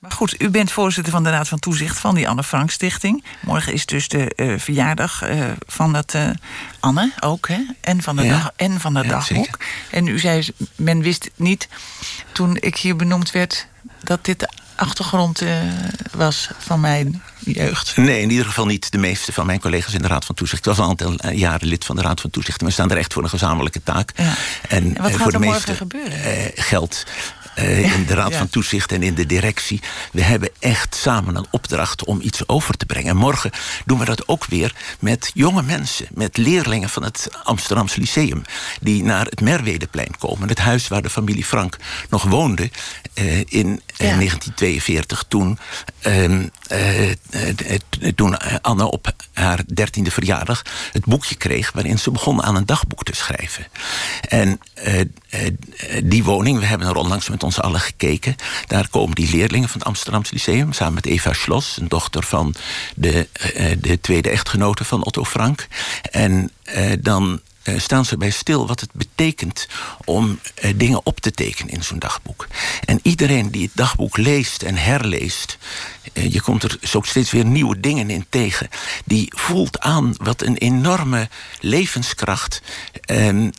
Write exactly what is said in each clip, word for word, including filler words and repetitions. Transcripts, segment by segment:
Maar goed, u bent voorzitter van de Raad van Toezicht van die Anne Frank Stichting. Morgen is dus de uh, verjaardag uh, van dat uh, Anne ook, hè? En van, de ja. dag, en van dat ja, dagboek. Zeker. En u zei, men wist niet, toen ik hier benoemd werd, dat dit de achtergrond uh, was van mijn jeugd. Nee, in ieder geval niet de meeste van mijn collega's in de Raad van Toezicht. Ik was al een aantal jaren lid van de Raad van Toezicht. En we staan er echt voor een gezamenlijke taak. Ja. En, en wat uh, gaat voor er de morgen meeste gebeuren? Uh, geldt uh, in de Raad ja. van Toezicht en in de directie. We hebben echt samen een opdracht om iets over te brengen. En morgen doen we dat ook weer met jonge mensen. Met leerlingen van het Amsterdamse Lyceum. Die naar het Merwedeplein komen. Het huis waar de familie Frank nog woonde. Uh, in uh, ja. negentien tweeënveertig. Toen, uh, uh, uh, toen Anne op haar dertiende verjaardag het boekje kreeg waarin ze begon aan een dagboek te schrijven. En uh, uh, die woning, we hebben er onlangs met ons allen gekeken. Daar komen die leerlingen van het Amsterdamse Lyceum samen met Eva Schloss, een dochter van de, uh, de tweede echtgenote van Otto Frank. En uh, dan Uh, staan ze bij stil wat het betekent om uh, dingen op te tekenen in zo'n dagboek. En iedereen die het dagboek leest en herleest, uh, je komt er zo steeds weer nieuwe dingen in tegen, die voelt aan wat een enorme levenskracht uh, uh,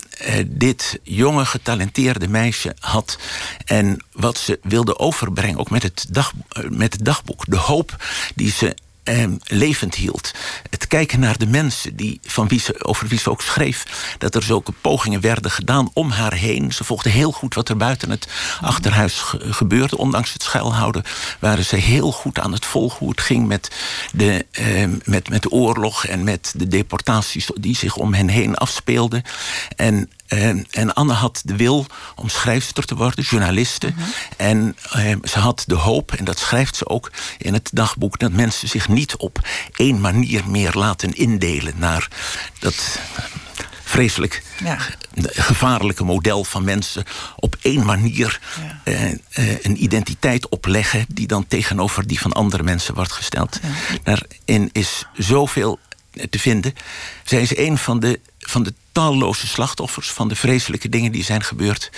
dit jonge getalenteerde meisje had. En wat ze wilde overbrengen, ook met het, dag, uh, met het dagboek. De hoop die ze Eh, levend hield. Het kijken naar de mensen die, van wie ze, over wie ze ook schreef, dat er zulke pogingen werden gedaan om haar heen. Ze volgde heel goed wat er buiten het achterhuis ge- gebeurde. Ondanks het schuilhouden waren ze heel goed aan het volgen hoe het ging met de, eh, met, met de oorlog en met de deportaties die zich om hen heen afspeelden. En Uh, en Anne had de wil om schrijfster te worden, journaliste. Uh-huh. En uh, ze had de hoop, en dat schrijft ze ook in het dagboek, dat mensen zich niet op één manier meer laten indelen naar dat vreselijk ja. gevaarlijke model van mensen op één manier ja. uh, uh, een identiteit opleggen die dan tegenover die van andere mensen wordt gesteld. Ja. Daarin is zoveel te vinden. Zij is een van de, van de talloze slachtoffers van de vreselijke dingen die zijn gebeurd.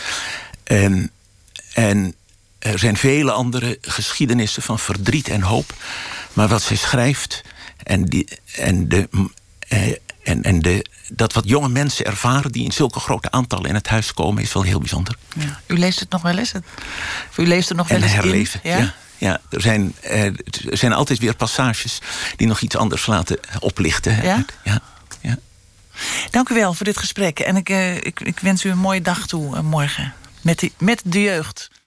Um, en er zijn vele andere geschiedenissen van verdriet en hoop. Maar wat zij schrijft en, die, en, de, uh, en, en de, dat wat jonge mensen ervaren die in zulke grote aantallen in het huis komen, is wel heel bijzonder. Ja. U leest het nog wel eens? Of u leest het nog wel en eens herlezen, in? Ja? ja. Ja, er zijn, uh, er zijn altijd weer passages die nog iets anders laten oplichten. Ja? Ja, ja. Dank u wel voor dit gesprek. En ik, uh, ik, ik wens u een mooie dag toe uh, morgen. Met, die, met de jeugd.